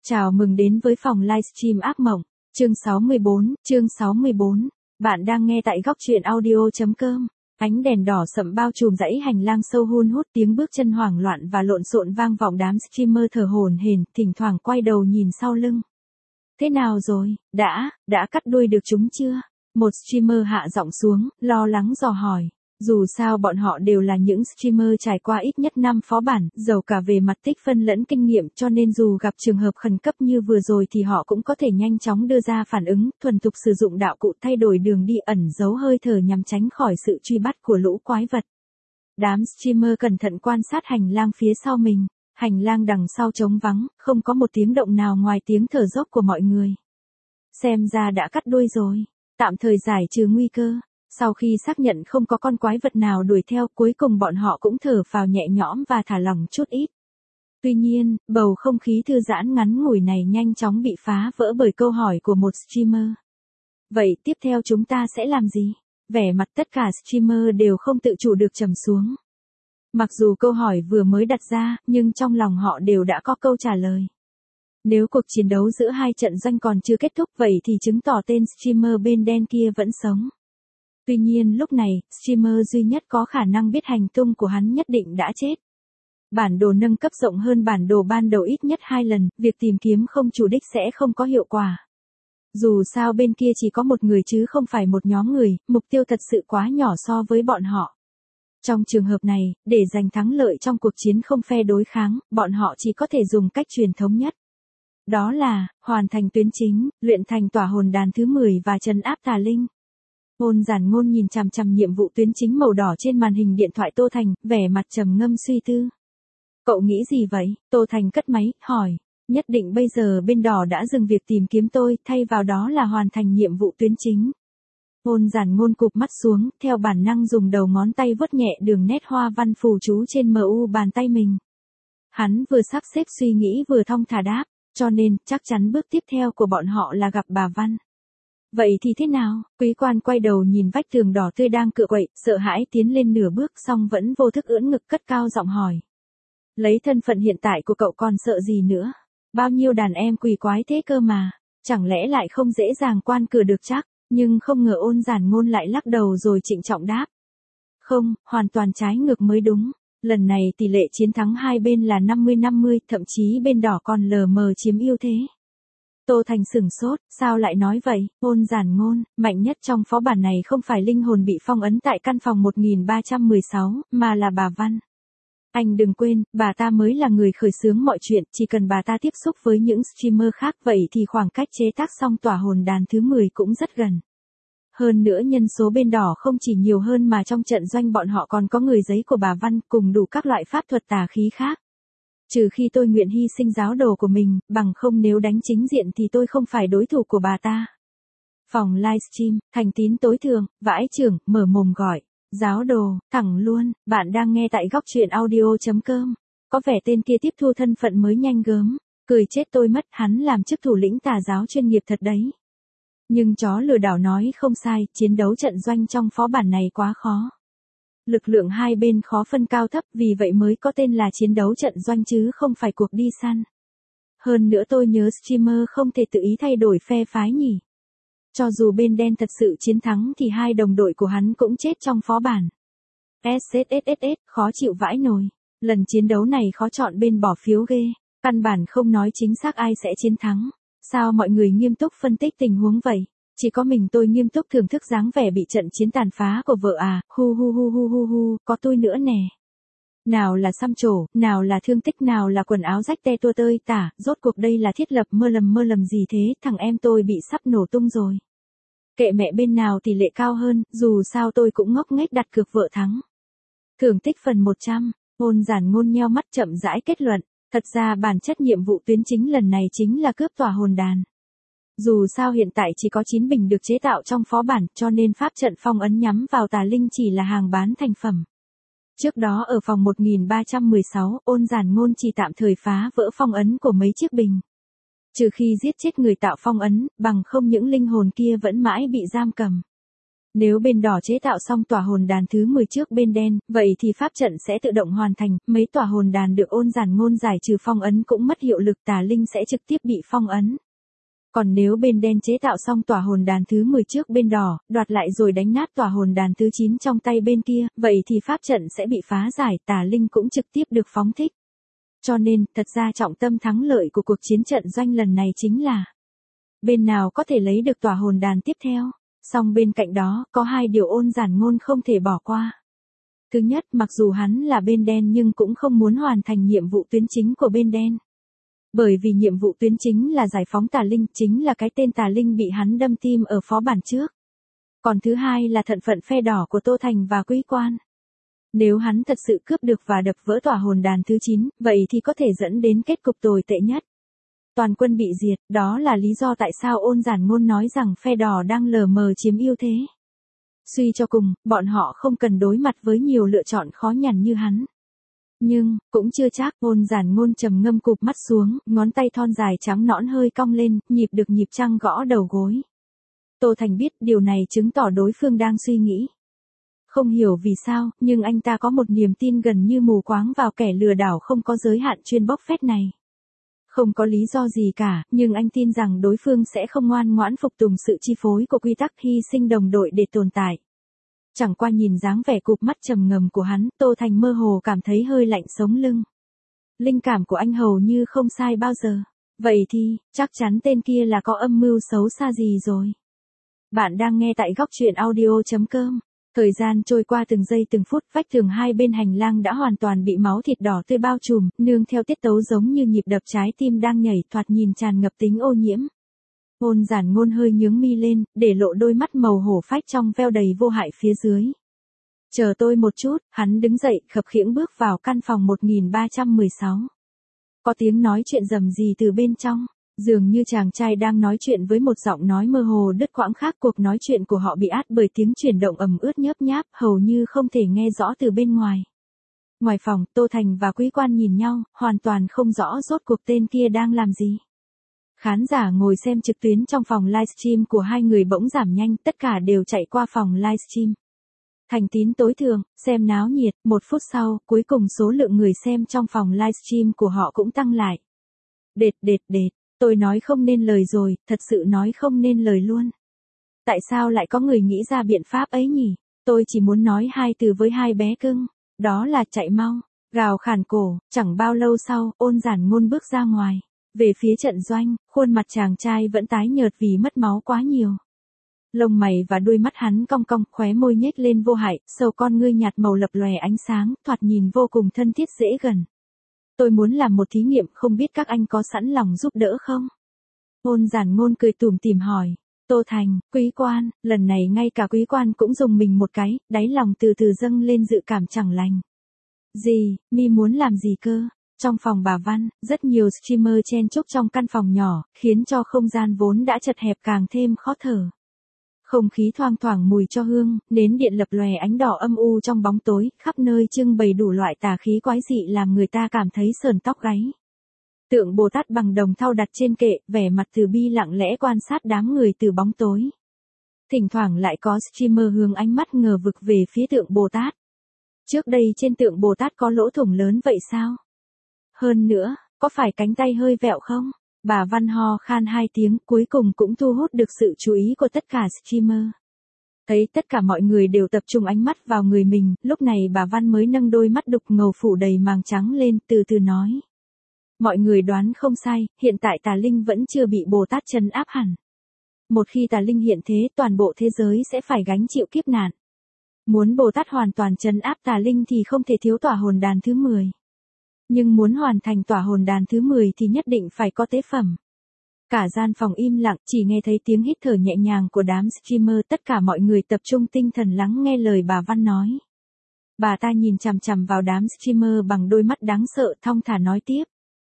Chào mừng đến với phòng livestream ác mộng, chương 64, bạn đang nghe tại góc truyện audio.com. Ánh đèn đỏ sậm bao trùm dãy hành lang sâu hun hút, tiếng bước chân hoảng loạn và lộn xộn vang vọng, đám streamer thở hổn hển, thỉnh thoảng quay đầu nhìn sau lưng. Thế nào rồi, đã cắt đuôi được chúng chưa? Một streamer hạ giọng xuống, lo lắng dò hỏi. Dù sao bọn họ đều là những streamer trải qua ít nhất 5 phó bản, giàu cả về mặt tích phân lẫn kinh nghiệm, cho nên dù gặp trường hợp khẩn cấp như vừa rồi thì họ cũng có thể nhanh chóng đưa ra phản ứng, thuần thục sử dụng đạo cụ thay đổi đường đi, ẩn giấu hơi thở nhằm tránh khỏi sự truy bắt của lũ quái vật. Đám streamer cẩn thận quan sát hành lang phía sau mình. Hành lang đằng sau trống vắng, không có một tiếng động nào ngoài tiếng thở dốc của mọi người. Xem ra đã cắt đuôi rồi, tạm thời giải trừ nguy cơ. Sau khi xác nhận không có con quái vật nào đuổi theo, cuối cùng bọn họ cũng thở phào nhẹ nhõm và thả lỏng chút ít. Tuy nhiên, bầu không khí thư giãn ngắn ngủi này nhanh chóng bị phá vỡ bởi câu hỏi của một streamer. Vậy tiếp theo chúng ta sẽ làm gì? Vẻ mặt tất cả streamer đều không tự chủ được trầm xuống. Mặc dù câu hỏi vừa mới đặt ra, nhưng trong lòng họ đều đã có câu trả lời. Nếu cuộc chiến đấu giữa hai trận doanh còn chưa kết thúc, vậy thì chứng tỏ tên streamer bên đen kia vẫn sống. Tuy nhiên lúc này, streamer duy nhất có khả năng biết hành tung của hắn nhất định đã chết. Bản đồ nâng cấp rộng hơn bản đồ ban đầu ít nhất 2 lần, việc tìm kiếm không chủ đích sẽ không có hiệu quả. Dù sao bên kia chỉ có một người chứ không phải một nhóm người, mục tiêu thật sự quá nhỏ so với bọn họ. Trong trường hợp này, để giành thắng lợi trong cuộc chiến không phe đối kháng, bọn họ chỉ có thể dùng cách truyền thống nhất. Đó là, hoàn thành tuyến chính, luyện thành tỏa hồn đàn thứ 10 và trấn áp tà linh. Ôn Giản Ngôn nhìn chằm chằm nhiệm vụ tuyến chính màu đỏ trên màn hình điện thoại Tô Thành, vẻ mặt trầm ngâm suy tư. Cậu nghĩ gì vậy? Tô Thành cất máy, hỏi. Nhất định bây giờ bên đỏ đã dừng việc tìm kiếm tôi, thay vào đó là hoàn thành nhiệm vụ tuyến chính. Ôn Giản Ngôn cụp mắt xuống, theo bản năng dùng đầu ngón tay vuốt nhẹ đường nét hoa văn phù chú trên mu bàn tay mình. Hắn vừa sắp xếp suy nghĩ vừa thong thả đáp, cho nên chắc chắn bước tiếp theo của bọn họ là gặp bà Văn. Vậy thì thế nào? Quý quan quay đầu nhìn vách tường đỏ tươi đang cựa quậy, sợ hãi tiến lên nửa bước, song vẫn vô thức ưỡn ngực cất cao giọng hỏi. Lấy thân phận hiện tại của cậu còn sợ gì nữa? Bao nhiêu đàn em quỷ quái thế cơ mà, chẳng lẽ lại không dễ dàng qua cửa được chắc? Nhưng không ngờ Ôn Giản Ngôn lại lắc đầu rồi trịnh trọng đáp. Không, hoàn toàn trái ngược mới đúng. Lần này tỷ lệ chiến thắng hai bên là 50-50, thậm chí bên đỏ còn lờ mờ chiếm ưu thế. Tô Thành sửng sốt, sao lại nói vậy? Ôn Giản Ngôn, mạnh nhất trong phó bản này không phải linh hồn bị phong ấn tại căn phòng 1316, mà là bà Văn. Anh đừng quên, bà ta mới là người khởi xướng mọi chuyện, chỉ cần bà ta tiếp xúc với những streamer khác vậy thì khoảng cách chế tác xong tỏa hồn đàn thứ 10 cũng rất gần. Hơn nữa nhân số bên đỏ không chỉ nhiều hơn mà trong trận doanh bọn họ còn có người giấy của bà Văn cùng đủ các loại pháp thuật tà khí khác. Trừ khi tôi nguyện hy sinh giáo đồ của mình, bằng không nếu đánh chính diện thì tôi không phải đối thủ của bà ta. Phòng livestream, Thành Tín tối thượng, vãi chưởng, mở mồm gọi. Giáo đồ, thẳng luôn, bạn đang nghe tại góc truyện audio.com. Có vẻ tên kia tiếp thu thân phận mới nhanh gớm. Cười chết tôi mất, hắn làm chức thủ lĩnh tà giáo chuyên nghiệp thật đấy. Nhưng chó lừa đảo nói không sai, chiến đấu trận doanh trong phó bản này quá khó. Lực lượng hai bên khó phân cao thấp, vì vậy mới có tên là chiến đấu trận doanh chứ không phải cuộc đi săn. Hơn nữa tôi nhớ streamer không thể tự ý thay đổi phe phái nhỉ. Cho dù bên đen thật sự chiến thắng thì hai đồng đội của hắn cũng chết trong phó bản. SSSS, khó chịu vãi nồi. Lần chiến đấu này khó chọn bên bỏ phiếu ghê. Căn bản không nói chính xác ai sẽ chiến thắng. Sao mọi người nghiêm túc phân tích tình huống vậy? Chỉ có mình tôi nghiêm túc thưởng thức dáng vẻ bị trận chiến tàn phá của vợ à, hu, có tôi nữa nè. Nào là xăm trổ, nào là thương tích, nào là quần áo rách te tua tơi tả, rốt cuộc đây là thiết lập mơ lầm gì thế, thằng em tôi bị sắp nổ tung rồi. Kệ mẹ bên nào tỷ lệ cao hơn, dù sao tôi cũng ngốc nghếch đặt cược vợ thắng. Thưởng tích phần 100, Ôn Giản Ngôn nheo mắt chậm rãi kết luận, thật ra bản chất nhiệm vụ tuyến chính lần này chính là cướp tỏa hồn đàn. Dù sao hiện tại chỉ có 9 bình được chế tạo trong phó bản, cho nên pháp trận phong ấn nhắm vào tà linh chỉ là hàng bán thành phẩm. Trước đó ở phòng 1316, Ôn Giản Ngôn chỉ tạm thời phá vỡ phong ấn của mấy chiếc bình. Trừ khi giết chết người tạo phong ấn, bằng không những linh hồn kia vẫn mãi bị giam cầm. Nếu bên đỏ chế tạo xong tỏa hồn đàn thứ 10 trước bên đen, vậy thì pháp trận sẽ tự động hoàn thành, mấy tỏa hồn đàn được Ôn Giản Ngôn giải trừ phong ấn cũng mất hiệu lực, tà linh sẽ trực tiếp bị phong ấn. Còn nếu bên đen chế tạo xong tỏa hồn đàn thứ 10 trước bên đỏ, đoạt lại rồi đánh nát tỏa hồn đàn thứ 9 trong tay bên kia, vậy thì pháp trận sẽ bị phá giải, tà linh cũng trực tiếp được phóng thích. Cho nên, thật ra trọng tâm thắng lợi của cuộc chiến trận doanh lần này chính là bên nào có thể lấy được tỏa hồn đàn tiếp theo. Song bên cạnh đó, có hai điều Ôn Giản Ngôn không thể bỏ qua. Thứ nhất, mặc dù hắn là bên đen nhưng cũng không muốn hoàn thành nhiệm vụ tuyến chính của bên đen. Bởi vì nhiệm vụ tuyến chính là giải phóng tà linh, chính là cái tên tà linh bị hắn đâm tim ở phó bản trước. Còn thứ hai là thân phận phe đỏ của Tô Thành và Quý Quan. Nếu hắn thật sự cướp được và đập vỡ tỏa hồn đàn thứ 9, vậy thì có thể dẫn đến kết cục tồi tệ nhất. Toàn quân bị diệt, đó là lý do tại sao Ôn Giản Ngôn nói rằng phe đỏ đang lờ mờ chiếm ưu thế. Suy cho cùng, bọn họ không cần đối mặt với nhiều lựa chọn khó nhằn như hắn. Nhưng, cũng chưa chắc. Ôn Giản Ngôn trầm ngâm cụp mắt xuống, ngón tay thon dài trắng nõn hơi cong lên, nhịp được nhịp trăng gõ đầu gối. Tô Thành biết điều này chứng tỏ đối phương đang suy nghĩ. Không hiểu vì sao, nhưng anh ta có một niềm tin gần như mù quáng vào kẻ lừa đảo không có giới hạn chuyên bốc phét này. Không có lý do gì cả, nhưng anh tin rằng đối phương sẽ không ngoan ngoãn phục tùng sự chi phối của quy tắc hy sinh đồng đội để tồn tại. Chẳng qua nhìn dáng vẻ cụp mắt trầm ngầm của hắn, Tô Thành mơ hồ cảm thấy hơi lạnh sống lưng. Linh cảm của anh hầu như không sai bao giờ. Vậy thì, chắc chắn tên kia là có âm mưu xấu xa gì rồi. Bạn đang nghe tại góc truyện audio.com. Thời gian trôi qua từng giây từng phút, vách tường hai bên hành lang đã hoàn toàn bị máu thịt đỏ tươi bao trùm, nương theo tiết tấu giống như nhịp đập trái tim đang nhảy, thoạt nhìn tràn ngập tính ô nhiễm. Ôn Giản Ngôn hơi nhướng mi lên, để lộ đôi mắt màu hổ phách trong veo đầy vô hại phía dưới. Chờ tôi một chút, hắn đứng dậy, khập khiễng bước vào căn phòng 1316. Có tiếng nói chuyện rầm rì từ bên trong. Dường như chàng trai đang nói chuyện với một giọng nói mơ hồ đứt quãng khác, cuộc nói chuyện của họ bị át bởi tiếng chuyển động ẩm ướt nhớp nháp, hầu như không thể nghe rõ từ bên ngoài. Ngoài phòng, Tô Thành và Quý Quan nhìn nhau, hoàn toàn không rõ rốt cuộc tên kia đang làm gì. Khán giả ngồi xem trực tuyến trong phòng livestream của hai người bỗng giảm nhanh, tất cả đều chạy qua phòng livestream. Thành tín tối thượng, xem náo nhiệt, 1 phút sau, cuối cùng số lượng người xem trong phòng livestream của họ cũng tăng lại. Đệt. Tôi nói không nên lời rồi, thật sự nói không nên lời luôn. Tại sao lại có người nghĩ ra biện pháp ấy nhỉ? Tôi chỉ muốn nói hai từ với hai bé cưng. Đó là chạy mau, gào khản cổ. Chẳng bao lâu sau, Ôn Giản Ngôn bước ra ngoài. Về phía trận doanh, khuôn mặt chàng trai vẫn tái nhợt vì mất máu quá nhiều. Lông mày và đuôi mắt hắn cong cong, khóe môi nhếch lên vô hại, sâu con ngươi nhạt màu lập lòe ánh sáng, thoạt nhìn vô cùng thân thiết dễ gần. Tôi muốn làm một thí nghiệm, không biết các anh có sẵn lòng giúp đỡ không? Ôn Giản Ngôn cười tủm tỉm hỏi. Tô Thành, Quý Quan, lần này ngay cả Quý Quan cũng dùng mình một cái, đáy lòng từ từ dâng lên dự cảm chẳng lành. Gì, mi muốn làm gì cơ? Trong phòng bà Văn, rất nhiều streamer chen chúc trong căn phòng nhỏ, khiến cho không gian vốn đã chật hẹp càng thêm khó thở. Không khí thoang thoảng mùi cho hương, nến điện lập lòe ánh đỏ âm u trong bóng tối, khắp nơi trưng bày đủ loại tà khí quái dị làm người ta cảm thấy sởn tóc gáy. Tượng Bồ Tát bằng đồng thau đặt trên kệ, vẻ mặt từ bi lặng lẽ quan sát đám người từ bóng tối. Thỉnh thoảng lại có streamer hướng ánh mắt ngờ vực về phía tượng Bồ Tát. Trước đây trên tượng Bồ Tát có lỗ thủng lớn vậy sao? Hơn nữa, có phải cánh tay hơi vẹo không? Bà Văn ho khan 2 tiếng, cuối cùng cũng thu hút được sự chú ý của tất cả streamer. Thấy tất cả mọi người đều tập trung ánh mắt vào người mình, lúc này bà Văn mới nâng đôi mắt đục ngầu phủ đầy màng trắng lên, từ từ nói. Mọi người đoán không sai, hiện tại tà linh vẫn chưa bị Bồ Tát trấn áp hẳn. Một khi tà linh hiện thế, toàn bộ thế giới sẽ phải gánh chịu kiếp nạn. Muốn Bồ Tát hoàn toàn trấn áp tà linh thì không thể thiếu tỏa hồn đàn thứ 10. Nhưng muốn hoàn thành tỏa hồn đàn thứ 10 thì nhất định phải có tế phẩm. Cả gian phòng im lặng, chỉ nghe thấy tiếng hít thở nhẹ nhàng của đám streamer, tất cả mọi người tập trung tinh thần lắng nghe lời bà Văn nói. Bà ta nhìn chằm chằm vào đám streamer bằng đôi mắt đáng sợ, thong thả nói tiếp.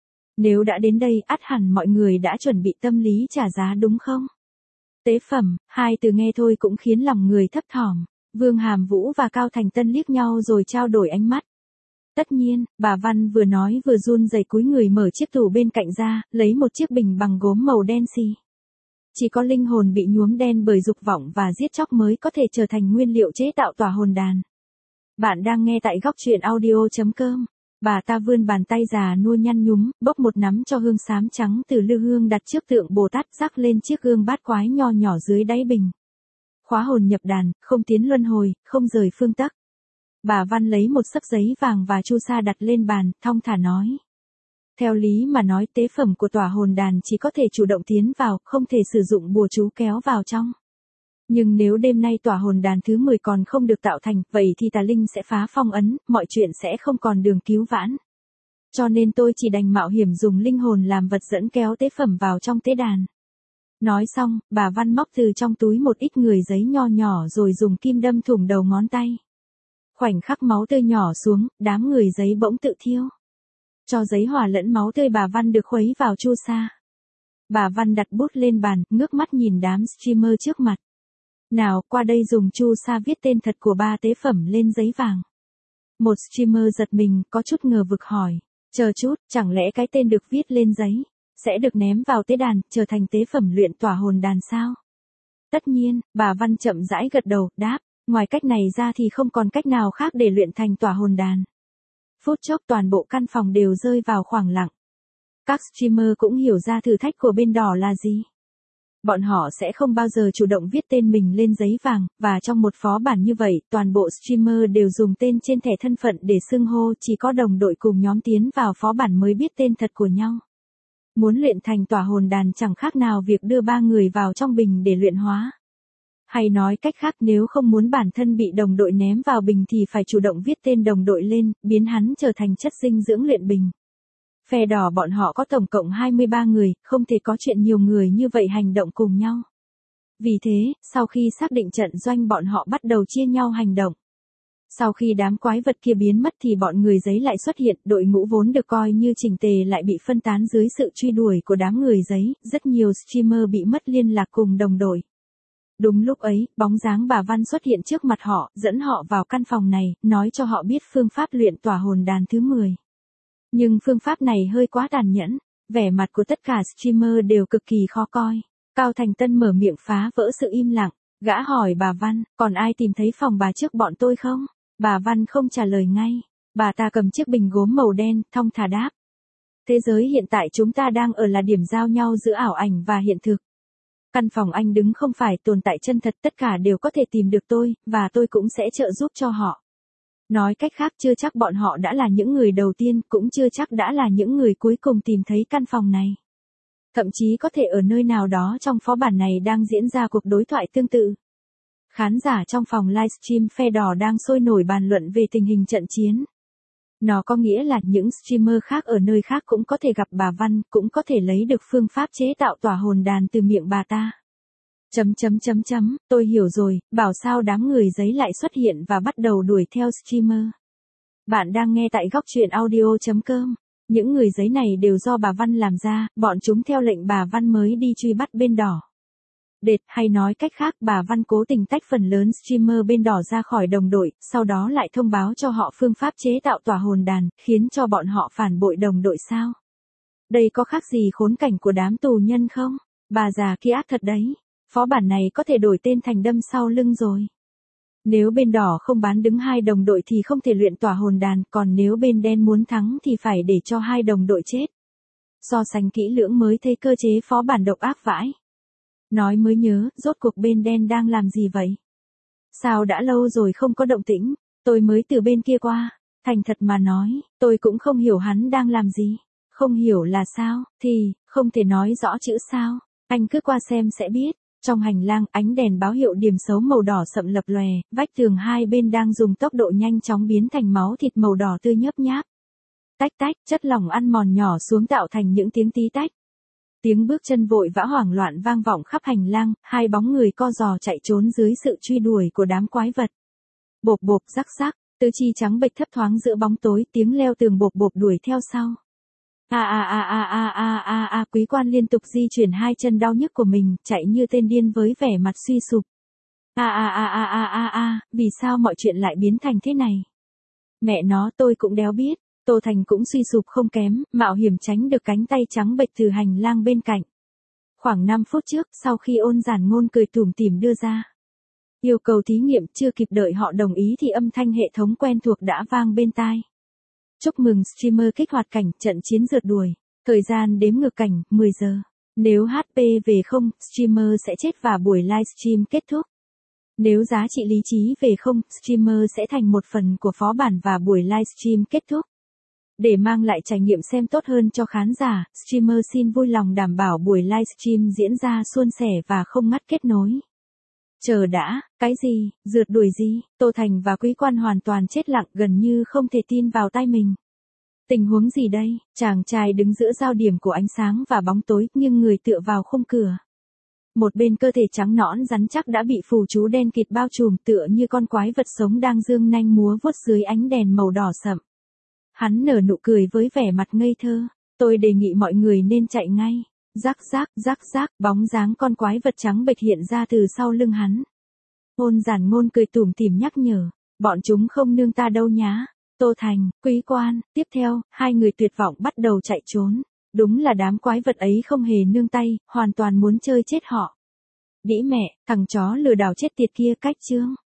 Nếu đã đến đây, ắt hẳn mọi người đã chuẩn bị tâm lý trả giá đúng không? Tế phẩm, hai từ nghe thôi cũng khiến lòng người thấp thỏm. Vương Hàm Vũ và Cao Thành Tân liếc nhau rồi trao đổi ánh mắt. Tất nhiên, bà Văn vừa nói vừa run rẩy cúi người mở chiếc tủ bên cạnh ra, lấy một chiếc bình bằng gốm màu đen xì. Chỉ có linh hồn bị nhuốm đen bởi dục vọng và giết chóc mới có thể trở thành nguyên liệu chế tạo tỏa hồn đàn. Bạn đang nghe tại góc truyện audio.com. Bà ta vươn bàn tay già nua nhăn nhúm, bốc một nắm cho hương xám trắng từ lư hương đặt trước tượng Bồ Tát, rắc lên chiếc gương bát quái nho nhỏ dưới đáy bình. Khóa hồn nhập đàn, không tiến luân hồi, không rời phương tắc. Bà Văn lấy một xấp giấy vàng và chu sa đặt lên bàn, thong thả nói. Theo lý mà nói, tế phẩm của tỏa hồn đàn chỉ có thể chủ động tiến vào, không thể sử dụng bùa chú kéo vào trong. Nhưng nếu đêm nay tỏa hồn đàn thứ 10 còn không được tạo thành, vậy thì tà linh sẽ phá phong ấn, mọi chuyện sẽ không còn đường cứu vãn. Cho nên tôi chỉ đành mạo hiểm dùng linh hồn làm vật dẫn kéo tế phẩm vào trong tế đàn. Nói xong, bà Văn móc từ trong túi một ít người giấy nho nhỏ rồi dùng kim đâm thủng đầu ngón tay. Khoảnh khắc máu tươi nhỏ xuống, đám người giấy bỗng tự thiêu. Cho giấy hòa lẫn máu tươi bà Văn được khuấy vào chu sa. Bà Văn đặt bút lên bàn, ngước mắt nhìn đám streamer trước mặt. Nào, qua đây dùng chu sa viết tên thật của ba tế phẩm lên giấy vàng. Một streamer giật mình, có chút ngờ vực hỏi. Chờ chút, chẳng lẽ cái tên được viết lên giấy, sẽ được ném vào tế đàn, trở thành tế phẩm luyện tỏa hồn đàn sao? Tất nhiên, bà Văn chậm rãi gật đầu, đáp. Ngoài cách này ra thì không còn cách nào khác để luyện thành tỏa hồn đàn. Phút chốc toàn bộ căn phòng đều rơi vào khoảng lặng. Các streamer cũng hiểu ra thử thách của bên đỏ là gì. Bọn họ sẽ không bao giờ chủ động viết tên mình lên giấy vàng, và trong một phó bản như vậy, toàn bộ streamer đều dùng tên trên thẻ thân phận để xưng hô, chỉ có đồng đội cùng nhóm tiến vào phó bản mới biết tên thật của nhau. Muốn luyện thành tỏa hồn đàn chẳng khác nào việc đưa ba người vào trong bình để luyện hóa. Hay nói cách khác, nếu không muốn bản thân bị đồng đội ném vào bình thì phải chủ động viết tên đồng đội lên, biến hắn trở thành chất dinh dưỡng luyện bình. Phe đỏ bọn họ có tổng cộng 23 người, không thể có chuyện nhiều người như vậy hành động cùng nhau. Vì thế, sau khi xác định trận doanh bọn họ bắt đầu chia nhau hành động. Sau khi đám quái vật kia biến mất thì bọn người giấy lại xuất hiện, đội ngũ vốn được coi như chỉnh tề lại bị phân tán dưới sự truy đuổi của đám người giấy, rất nhiều streamer bị mất liên lạc cùng đồng đội. Đúng lúc ấy, bóng dáng bà Văn xuất hiện trước mặt họ, dẫn họ vào căn phòng này, nói cho họ biết phương pháp luyện tỏa hồn đàn thứ 10. Nhưng phương pháp này hơi quá tàn nhẫn, vẻ mặt của tất cả streamer đều cực kỳ khó coi. Cao Thành Tân mở miệng phá vỡ sự im lặng, gã hỏi bà Văn, còn ai tìm thấy phòng bà trước bọn tôi không? Bà Văn không trả lời ngay, bà ta cầm chiếc bình gốm màu đen, thong thả đáp. Thế giới hiện tại chúng ta đang ở là điểm giao nhau giữa ảo ảnh và hiện thực. Căn phòng anh đứng không phải tồn tại chân thật, tất cả đều có thể tìm được tôi, và tôi cũng sẽ trợ giúp cho họ. Nói cách khác, chưa chắc bọn họ đã là những người đầu tiên, cũng chưa chắc đã là những người cuối cùng tìm thấy căn phòng này. Thậm chí có thể ở nơi nào đó trong phó bản này đang diễn ra cuộc đối thoại tương tự. Khán giả trong phòng livestream phe đỏ đang sôi nổi bàn luận về tình hình trận chiến. Nó có nghĩa là những streamer khác ở nơi khác cũng có thể gặp bà Văn, cũng có thể lấy được phương pháp chế tạo tỏa hồn đàn từ miệng bà ta. Tôi hiểu rồi, bảo sao đám người giấy lại xuất hiện và bắt đầu đuổi theo streamer. Bạn đang nghe tại góc truyện audio.com. Những người giấy này đều do bà Văn làm ra, bọn chúng theo lệnh bà Văn mới đi truy bắt bên đỏ. Hay nói cách khác, bà Văn cố tình tách phần lớn streamer bên đỏ ra khỏi đồng đội, sau đó lại thông báo cho họ phương pháp chế tạo tỏa hồn đàn, khiến cho bọn họ phản bội đồng đội sao? Đây có khác gì khốn cảnh của đám tù nhân không? Bà già kia ác thật đấy. Phó bản này có thể đổi tên thành đâm sau lưng rồi. Nếu bên đỏ không bán đứng hai đồng đội thì không thể luyện tỏa hồn đàn, còn nếu bên đen muốn thắng thì phải để cho hai đồng đội chết. So sánh kỹ lưỡng mới thấy cơ chế phó bản độc ác vãi. Nói mới nhớ, rốt cuộc bên đen đang làm gì vậy? Sao đã lâu rồi không có động tĩnh, tôi mới từ bên kia qua. Thành thật mà nói, tôi cũng không hiểu hắn đang làm gì. Không hiểu là sao, thì, không thể nói rõ chữ sao. Anh cứ qua xem sẽ biết. Trong hành lang, ánh đèn báo hiệu điểm xấu màu đỏ sậm lập lòe, vách tường hai bên đang dùng tốc độ nhanh chóng biến thành máu thịt màu đỏ tươi nhớp nháp. Tách tách, chất lỏng ăn mòn nhỏ xuống tạo thành những tiếng tí tách. Tiếng bước chân vội vã hoảng loạn vang vọng khắp hành lang, hai bóng người co giò chạy trốn dưới sự truy đuổi của đám quái vật. Bộp bộp rắc rắc, tứ chi trắng bệch thấp thoáng giữa bóng tối, tiếng leo tường bộp bộp đuổi theo sau. Quý quan liên tục di chuyển hai chân đau nhức của mình, chạy như tên điên với vẻ mặt suy sụp. Vì sao mọi chuyện lại biến thành thế này? Mẹ nó, tôi cũng đéo biết. Tô Thành cũng suy sụp không kém, mạo hiểm tránh được cánh tay trắng bệch từ hành lang bên cạnh. Khoảng 5 phút trước, sau khi Ôn Giản Ngôn cười tủm tỉm đưa ra yêu cầu thí nghiệm, chưa kịp đợi họ đồng ý thì âm thanh hệ thống quen thuộc đã vang bên tai. Chúc mừng streamer kích hoạt cảnh trận chiến rượt đuổi. Thời gian đếm ngược cảnh, 10 giờ. Nếu HP về 0, streamer sẽ chết và buổi livestream kết thúc. Nếu giá trị lý trí về 0, streamer sẽ thành một phần của phó bản và buổi livestream kết thúc. Để mang lại trải nghiệm xem tốt hơn cho khán giả, streamer xin vui lòng đảm bảo buổi livestream diễn ra suôn sẻ và không ngắt kết nối. Chờ đã, cái gì, rượt đuổi gì? Tô Thành và Quý Quan hoàn toàn chết lặng, gần như không thể tin vào tai mình. Tình huống gì đây? Chàng trai đứng giữa giao điểm của ánh sáng và bóng tối, nhưng người tựa vào khung cửa. Một bên cơ thể trắng nõn rắn chắc đã bị phù chú đen kịt bao trùm, tựa như con quái vật sống đang dương nanh múa vuốt dưới ánh đèn màu đỏ sậm. Hắn nở nụ cười với vẻ mặt ngây thơ. Tôi đề nghị mọi người nên chạy ngay. Rắc rắc, bóng dáng con quái vật trắng bệch hiện ra từ sau lưng hắn. Ôn Giản Ngôn cười tủm tỉm nhắc nhở, bọn chúng không nương ta đâu nhá. Tô Thành, Quý Quan, tiếp theo, hai người tuyệt vọng bắt đầu chạy trốn. Đúng là đám quái vật ấy không hề nương tay, hoàn toàn muốn chơi chết họ. Đĩ mẹ, thằng chó lừa đảo chết tiệt kia cách chương.